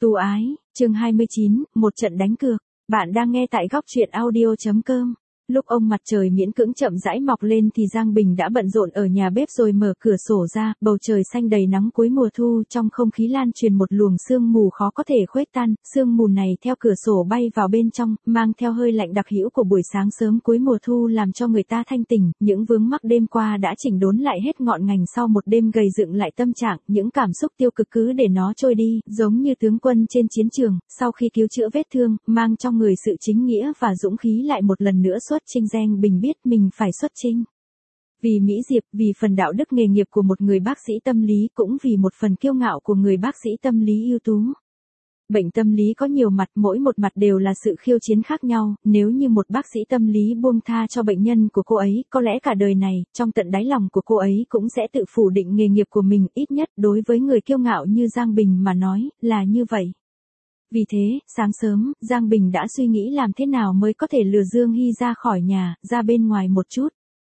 Tu ái, chương 29, một trận đánh cược. Bạn đang nghe tại góc truyện audio.com. Lúc ông mặt trời miễn cưỡng chậm rãi mọc lên thì Giang Bình đã bận rộn ở nhà bếp rồi mở cửa sổ ra, bầu trời xanh đầy nắng cuối mùa thu, trong không khí lan truyền một luồng sương mù khó có thể khuếch tan, sương mù này theo cửa sổ bay vào bên trong, mang theo hơi lạnh đặc hữu của buổi sáng sớm cuối mùa thu làm cho người ta thanh tỉnh, những vướng mắc đêm qua đã chỉnh đốn lại hết ngọn ngành sau một đêm gầy dựng lại tâm trạng, những cảm xúc tiêu cực cứ để nó trôi đi, giống như tướng quân trên chiến trường, sau khi cứu chữa vết thương, mang trong người sự chính nghĩa và dũng khí lại một lần nữa xuất chinh. Giang Bình biết mình phải xuất chinh. Vì Mỹ Diệp, vì phần đạo đức nghề nghiệp của một người bác sĩ tâm lý, cũng vì một phần kiêu ngạo của người bác sĩ tâm lý ưu tú. Bệnh tâm lý có nhiều mặt, mỗi một mặt đều là sự khiêu chiến khác nhau, nếu như một bác sĩ tâm lý buông tha cho bệnh nhân của cô ấy, có lẽ cả đời này, trong tận đáy lòng của cô ấy cũng sẽ tự phủ định nghề nghiệp của mình, ít nhất đối với người kiêu ngạo như Giang Bình mà nói, là như vậy. Vì thế, sáng sớm, Giang Bình đã suy nghĩ làm thế nào mới có thể lừa Dương Hy ra khỏi nhà, ra bên ngoài một chút.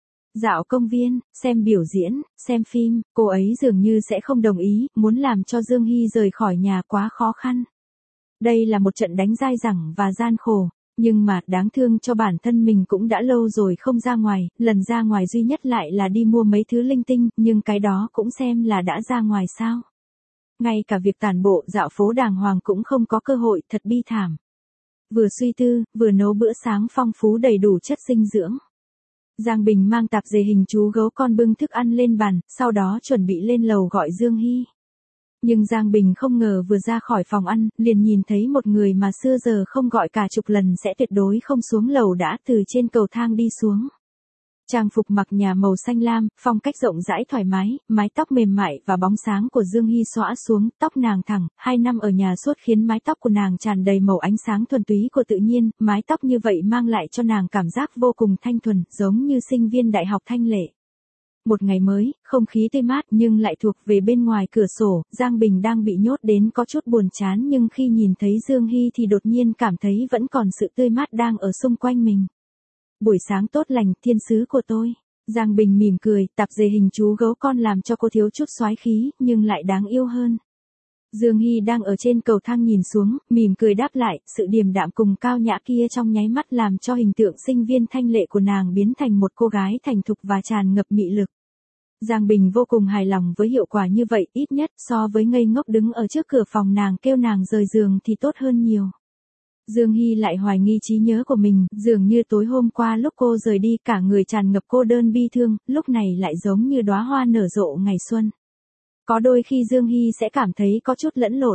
Dạo công viên, xem biểu diễn, xem phim, cô ấy dường như sẽ không đồng ý, muốn làm cho Dương Hy rời khỏi nhà quá khó khăn. Đây là một trận đánh dai dẳng và gian khổ, nhưng mà đáng thương cho bản thân mình cũng đã lâu rồi không ra ngoài, lần ra ngoài duy nhất lại là đi mua mấy thứ linh tinh, nhưng cái đó cũng xem là đã ra ngoài sao. Ngay cả việc tản bộ dạo phố đàng hoàng cũng không có cơ hội, thật bi thảm. Vừa suy tư, vừa nấu bữa sáng phong phú đầy đủ chất dinh dưỡng. Giang Bình mang tạp dề hình chú gấu con bưng thức ăn lên bàn, sau đó chuẩn bị lên lầu gọi Dương Hy. Nhưng Giang Bình không ngờ vừa ra khỏi phòng ăn, liền nhìn thấy một người mà xưa giờ không gọi cả chục lần sẽ tuyệt đối không xuống lầu đã từ trên cầu thang đi xuống. Trang phục mặc nhà màu xanh lam, phong cách rộng rãi thoải mái, mái tóc mềm mại và bóng sáng của Dương Hy xõa xuống, tóc nàng thẳng, 2 năm ở nhà suốt khiến mái tóc của nàng tràn đầy màu ánh sáng thuần túy của tự nhiên, mái tóc như vậy mang lại cho nàng cảm giác vô cùng thanh thuần, giống như sinh viên đại học thanh lệ. Một ngày mới, không khí tươi mát nhưng lại thuộc về bên ngoài cửa sổ, Giang Bình đang bị nhốt đến có chút buồn chán nhưng khi nhìn thấy Dương Hy thì đột nhiên cảm thấy vẫn còn sự tươi mát đang ở xung quanh mình. Buổi sáng tốt lành, thiên sứ của tôi. Giang Bình mỉm cười, tạp dề hình chú gấu con làm cho cô thiếu chút soái khí, nhưng lại đáng yêu hơn. Dương Hy đang ở trên cầu thang nhìn xuống, mỉm cười đáp lại, sự điềm đạm cùng cao nhã kia trong nháy mắt làm cho hình tượng sinh viên thanh lệ của nàng biến thành một cô gái thành thục và tràn ngập mị lực. Giang Bình vô cùng hài lòng với hiệu quả như vậy, ít nhất so với ngây ngốc đứng ở trước cửa phòng nàng kêu nàng rời giường thì tốt hơn nhiều. Dương Hy lại hoài nghi trí nhớ của mình, dường như tối hôm qua lúc cô rời đi cả người tràn ngập cô đơn bi thương, lúc này lại giống như đóa hoa nở rộ ngày xuân. Có đôi khi Dương Hy sẽ cảm thấy có chút lẫn lộn.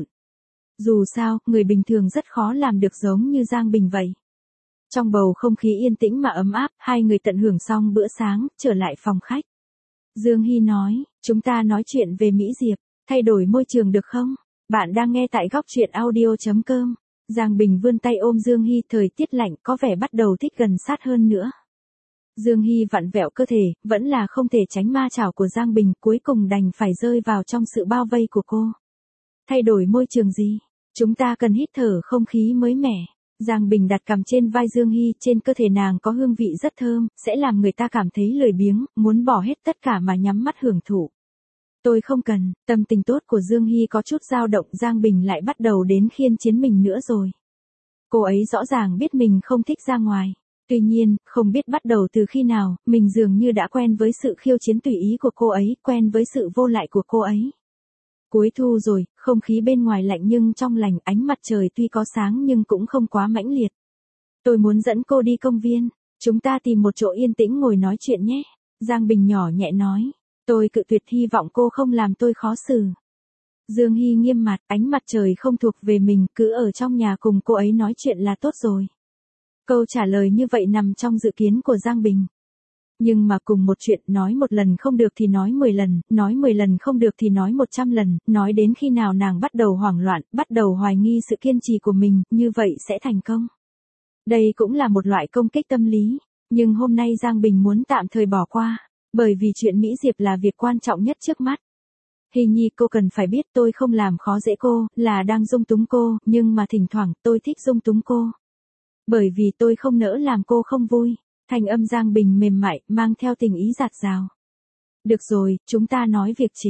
Dù sao, người bình thường rất khó làm được giống như Giang Bình vậy. Trong bầu không khí yên tĩnh mà ấm áp, hai người tận hưởng xong bữa sáng, trở lại phòng khách. Dương Hy nói, chúng ta nói chuyện về Mỹ Diệp, thay đổi môi trường được không? Bạn đang nghe tại góc truyện audio.com. Giang Bình vươn tay ôm Dương Hy, thời tiết lạnh có vẻ bắt đầu thích gần sát hơn nữa. Dương Hy vặn vẹo cơ thể, vẫn là không thể tránh ma chảo của Giang Bình, cuối cùng đành phải rơi vào trong sự bao vây của cô. Thay đổi môi trường gì? Chúng ta cần hít thở không khí mới mẻ. Giang Bình đặt cằm trên vai Dương Hy, trên cơ thể nàng có hương vị rất thơm, sẽ làm người ta cảm thấy lười biếng, muốn bỏ hết tất cả mà nhắm mắt hưởng thụ. Tôi không cần, tâm tình tốt của Dương Hy có chút dao động, Giang Bình lại bắt đầu đến khiên chiến mình nữa rồi. Cô ấy rõ ràng biết mình không thích ra ngoài. Tuy nhiên, không biết bắt đầu từ khi nào, mình dường như đã quen với sự khiêu chiến tùy ý của cô ấy, quen với sự vô lại của cô ấy. Cuối thu rồi, không khí bên ngoài lạnh nhưng trong lành, ánh mặt trời tuy có sáng nhưng cũng không quá mãnh liệt. Tôi muốn dẫn cô đi công viên, chúng ta tìm một chỗ yên tĩnh ngồi nói chuyện nhé. Giang Bình nhỏ nhẹ nói. Tôi cự tuyệt, hy vọng cô không làm tôi khó xử. Dương Hy nghiêm mặt, ánh mặt trời không thuộc về mình, cứ ở trong nhà cùng cô ấy nói chuyện là tốt rồi. Câu trả lời như vậy nằm trong dự kiến của Giang Bình. Nhưng mà cùng một chuyện, nói một lần không được thì nói 10 lần, nói 10 lần không được thì nói 100 lần, nói đến khi nào nàng bắt đầu hoảng loạn, bắt đầu hoài nghi sự kiên trì của mình, như vậy sẽ thành công. Đây cũng là một loại công kích tâm lý, nhưng hôm nay Giang Bình muốn tạm thời bỏ qua. Bởi vì chuyện Mỹ Diệp là việc quan trọng nhất trước mắt. Hy Nhi, cô cần phải biết tôi không làm khó dễ cô, là đang dung túng cô, nhưng mà thỉnh thoảng tôi thích dung túng cô. Bởi vì tôi không nỡ làm cô không vui. Thanh âm Giang Bình mềm mại, mang theo tình ý dạt dào. Được rồi, chúng ta nói việc chính.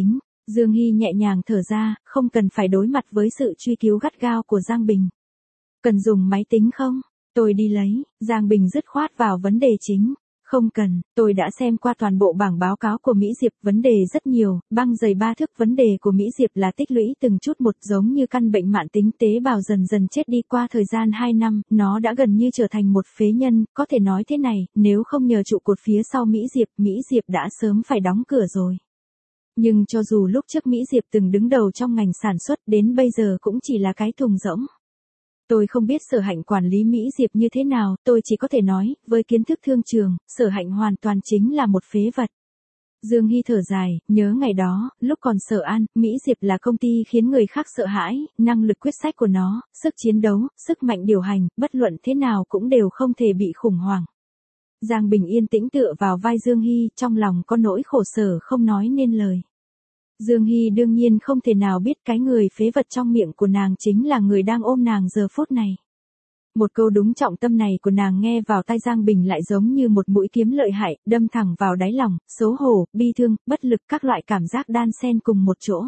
Dương Hy nhẹ nhàng thở ra, không cần phải đối mặt với sự truy cứu gắt gao của Giang Bình. Cần dùng máy tính không? Tôi đi lấy. Giang Bình dứt khoát vào vấn đề chính. Không cần, tôi đã xem qua toàn bộ bảng báo cáo của Mỹ Diệp, vấn đề rất nhiều, băng dày 3 thước. Vấn đề của Mỹ Diệp là tích lũy từng chút một, giống như căn bệnh mạn tính tế bào dần dần chết đi. Qua thời gian 2 năm, nó đã gần như trở thành một phế nhân, có thể nói thế này, nếu không nhờ trụ cột phía sau Mỹ Diệp đã sớm phải đóng cửa rồi. Nhưng cho dù lúc trước Mỹ Diệp từng đứng đầu trong ngành sản xuất, đến bây giờ cũng chỉ là cái thùng rỗng. Tôi không biết Sở Hạnh quản lý Mỹ Diệp như thế nào, tôi chỉ có thể nói, với kiến thức thương trường, Sở Hạnh hoàn toàn chính là một phế vật. Dương Hy thở dài, nhớ ngày đó, lúc còn Sở An, Mỹ Diệp là công ty khiến người khác sợ hãi, năng lực quyết sách của nó, sức chiến đấu, sức mạnh điều hành, bất luận thế nào cũng đều không thể bị khủng hoảng. Giang Bình yên tĩnh tựa vào vai Dương Hy, trong lòng có nỗi khổ sở không nói nên lời. Dương Hy đương nhiên không thể nào biết cái người phế vật trong miệng của nàng chính là người đang ôm nàng giờ phút này. Một câu đúng trọng tâm này của nàng nghe vào tai Giang Bình lại giống như một mũi kiếm lợi hại, đâm thẳng vào đáy lòng, xấu hổ, bi thương, bất lực, các loại cảm giác đan xen cùng một chỗ.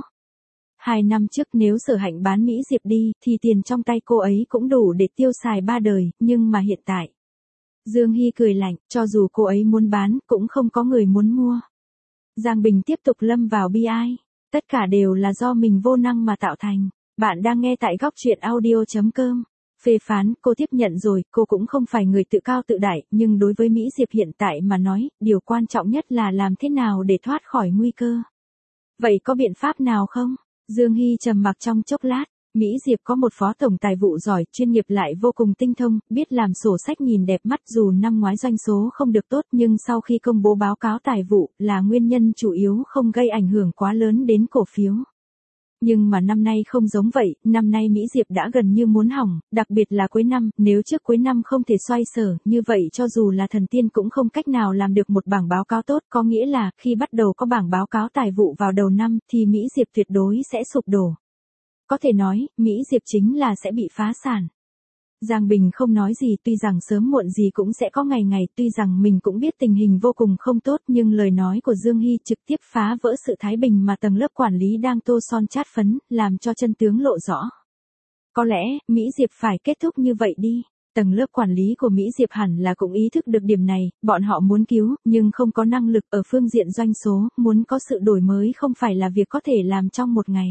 2 năm trước nếu Sở Hạnh bán Mỹ Diệp đi, thì tiền trong tay cô ấy cũng đủ để tiêu xài 3 đời, nhưng mà hiện tại. Dương Hy cười lạnh, cho dù cô ấy muốn bán, cũng không có người muốn mua. Giang Bình tiếp tục lâm vào bi ai. Tất cả đều là do mình vô năng mà tạo thành. Bạn đang nghe tại góc truyện audio.com. Phê phán, cô tiếp nhận rồi, cô cũng không phải người tự cao tự đại, nhưng đối với Mỹ Diệp hiện tại mà nói, điều quan trọng nhất là làm thế nào để thoát khỏi nguy cơ. Vậy có biện pháp nào không? Dương Hy trầm mặc trong chốc lát. Mỹ Diệp có một phó tổng tài vụ giỏi, chuyên nghiệp lại vô cùng tinh thông, biết làm sổ sách nhìn đẹp mắt, dù năm ngoái doanh số không được tốt nhưng sau khi công bố báo cáo tài vụ là nguyên nhân chủ yếu, không gây ảnh hưởng quá lớn đến cổ phiếu. Nhưng mà năm nay không giống vậy, năm nay Mỹ Diệp đã gần như muốn hỏng, đặc biệt là cuối năm, nếu trước cuối năm không thể xoay sở, như vậy cho dù là thần tiên cũng không cách nào làm được một bảng báo cáo tốt, có nghĩa là khi bắt đầu có bảng báo cáo tài vụ vào đầu năm thì Mỹ Diệp tuyệt đối sẽ sụp đổ. Có thể nói, Mỹ Diệp chính là sẽ bị phá sản. Giang Bình không nói gì, tuy rằng sớm muộn gì cũng sẽ có ngày, tuy rằng mình cũng biết tình hình vô cùng không tốt, nhưng lời nói của Dương Hy trực tiếp phá vỡ sự thái bình mà tầng lớp quản lý đang tô son chát phấn, làm cho chân tướng lộ rõ. Có lẽ, Mỹ Diệp phải kết thúc như vậy đi. Tầng lớp quản lý của Mỹ Diệp hẳn là cũng ý thức được điểm này, bọn họ muốn cứu, nhưng không có năng lực ở phương diện doanh số, muốn có sự đổi mới không phải là việc có thể làm trong một ngày.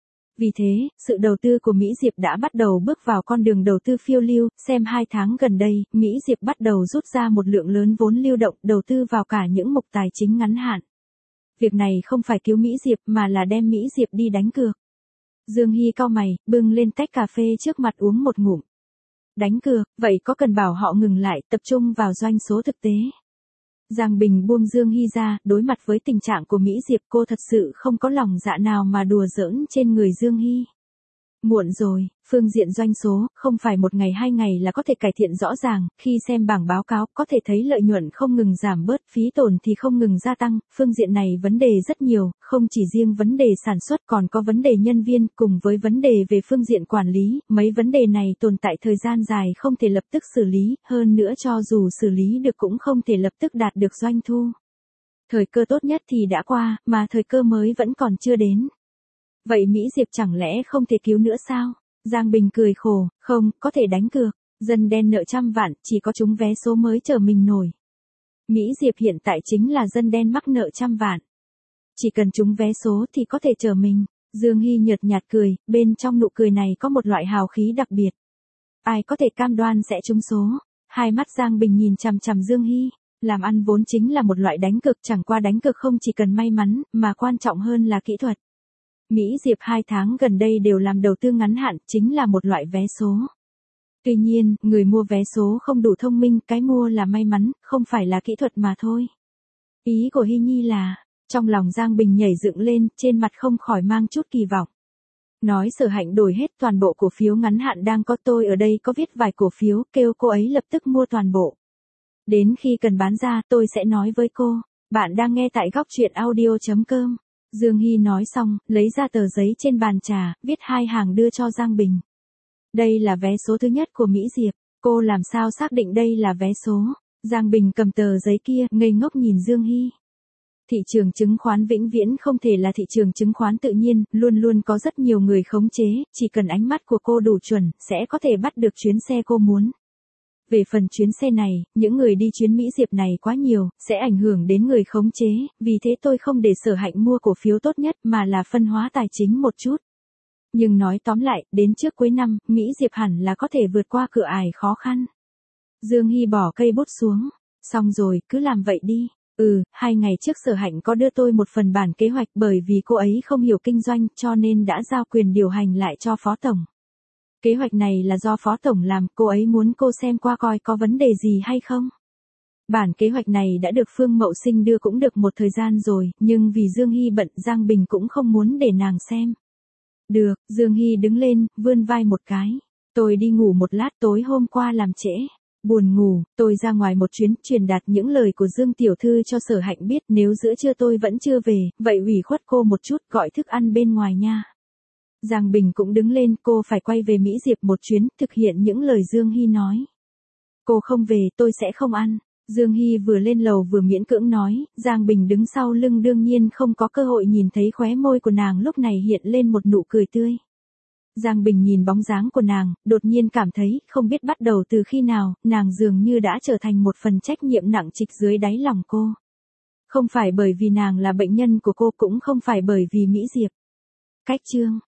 Vì thế, sự đầu tư của Mỹ Diệp đã bắt đầu bước vào con đường đầu tư phiêu lưu, xem 2 tháng gần đây, Mỹ Diệp bắt đầu rút ra một lượng lớn vốn lưu động, đầu tư vào cả những mục tài chính ngắn hạn. Việc này không phải cứu Mỹ Diệp mà là đem Mỹ Diệp đi đánh cược. Dương Hy cau mày, bưng lên tách cà phê trước mặt uống một ngụm. Đánh cược, vậy có cần bảo họ ngừng lại, tập trung vào doanh số thực tế. Giang Bình buông Dương Hy ra, đối mặt với tình trạng của Mỹ Diệp, cô thật sự không có lòng dạ nào mà đùa giỡn trên người Dương Hy. Muộn rồi, phương diện doanh số, không phải 1 ngày 2 ngày là có thể cải thiện rõ ràng, khi xem bảng báo cáo, có thể thấy lợi nhuận không ngừng giảm bớt, phí tổn thì không ngừng gia tăng, phương diện này vấn đề rất nhiều, không chỉ riêng vấn đề sản xuất còn có vấn đề nhân viên, cùng với vấn đề về phương diện quản lý, mấy vấn đề này tồn tại thời gian dài không thể lập tức xử lý, hơn nữa cho dù xử lý được cũng không thể lập tức đạt được doanh thu. Thời cơ tốt nhất thì đã qua, mà thời cơ mới vẫn còn chưa đến. Vậy Mỹ Diệp chẳng lẽ không thể cứu nữa sao? Giang Bình cười khổ, không, có thể đánh cược. Dân đen nợ trăm vạn, chỉ có trúng vé số mới chờ mình nổi. Mỹ Diệp hiện tại chính là dân đen mắc nợ trăm vạn. Chỉ cần trúng vé số thì có thể chờ mình. Dương Hy nhợt nhạt cười, bên trong nụ cười này có một loại hào khí đặc biệt. Ai có thể cam đoan sẽ trúng số? Hai mắt Giang Bình nhìn chằm chằm Dương Hy. Làm ăn vốn chính là một loại đánh cược, chẳng qua đánh cược không chỉ cần may mắn, mà quan trọng hơn là kỹ thuật. Mỹ Diệp 2 tháng gần đây đều làm đầu tư ngắn hạn, chính là một loại vé số. Tuy nhiên, người mua vé số không đủ thông minh, cái mua là may mắn, không phải là kỹ thuật mà thôi. Ý của Hy Nhi là, trong lòng Giang Bình nhảy dựng lên, trên mặt không khỏi mang chút kỳ vọng. Nói Sở Hạnh đổi hết toàn bộ cổ phiếu ngắn hạn đang có, tôi ở đây có viết vài cổ phiếu, kêu cô ấy lập tức mua toàn bộ. Đến khi cần bán ra, tôi sẽ nói với cô. Bạn đang nghe tại góc truyện audio.com. Dương Hy nói xong, lấy ra tờ giấy trên bàn trà, viết 2 hàng đưa cho Giang Bình. Đây là vé số thứ nhất của Mỹ Diệp, cô làm sao xác định đây là vé số? Giang Bình cầm tờ giấy kia, ngây ngốc nhìn Dương Hy. Thị trường chứng khoán vĩnh viễn không thể là thị trường chứng khoán tự nhiên, luôn luôn có rất nhiều người khống chế, chỉ cần ánh mắt của cô đủ chuẩn, sẽ có thể bắt được chuyến xe cô muốn. Về phần chuyến xe này, những người đi chuyến Mỹ Diệp này quá nhiều, sẽ ảnh hưởng đến người khống chế, vì thế tôi không để Sở Hạnh mua cổ phiếu tốt nhất mà là phân hóa tài chính một chút. Nhưng nói tóm lại, đến trước cuối năm, Mỹ Diệp hẳn là có thể vượt qua cửa ải khó khăn. Dương Hy bỏ cây bút xuống. Xong rồi, cứ làm vậy đi. 2 ngày trước Sở Hạnh có đưa tôi một phần bản kế hoạch bởi vì cô ấy không hiểu kinh doanh cho nên đã giao quyền điều hành lại cho Phó Tổng. Kế hoạch này là do Phó Tổng làm, cô ấy muốn cô xem qua coi có vấn đề gì hay không. Bản kế hoạch này đã được Phương Mậu Sinh đưa cũng được một thời gian rồi, nhưng vì Dương Hy bận Giang Bình cũng không muốn để nàng xem. Được, Dương Hy đứng lên, vươn vai một cái. Tôi đi ngủ một lát, tối hôm qua làm trễ. Buồn ngủ, tôi ra ngoài một chuyến, truyền đạt những lời của Dương Tiểu Thư cho Sở Hạnh biết, nếu giữa trưa tôi vẫn chưa về, vậy ủy khuất cô một chút, gọi thức ăn bên ngoài nha. Giang Bình cũng đứng lên, cô phải quay về Mỹ Diệp một chuyến, thực hiện những lời Dương Hy nói. Cô không về, tôi sẽ không ăn. Dương Hy vừa lên lầu vừa miễn cưỡng nói, Giang Bình đứng sau lưng đương nhiên không có cơ hội nhìn thấy khóe môi của nàng lúc này hiện lên một nụ cười tươi. Giang Bình nhìn bóng dáng của nàng, đột nhiên cảm thấy, không biết bắt đầu từ khi nào, nàng dường như đã trở thành một phần trách nhiệm nặng trịch dưới đáy lòng cô. Không phải bởi vì nàng là bệnh nhân của cô, cũng không phải bởi vì Mỹ Diệp. Cách chương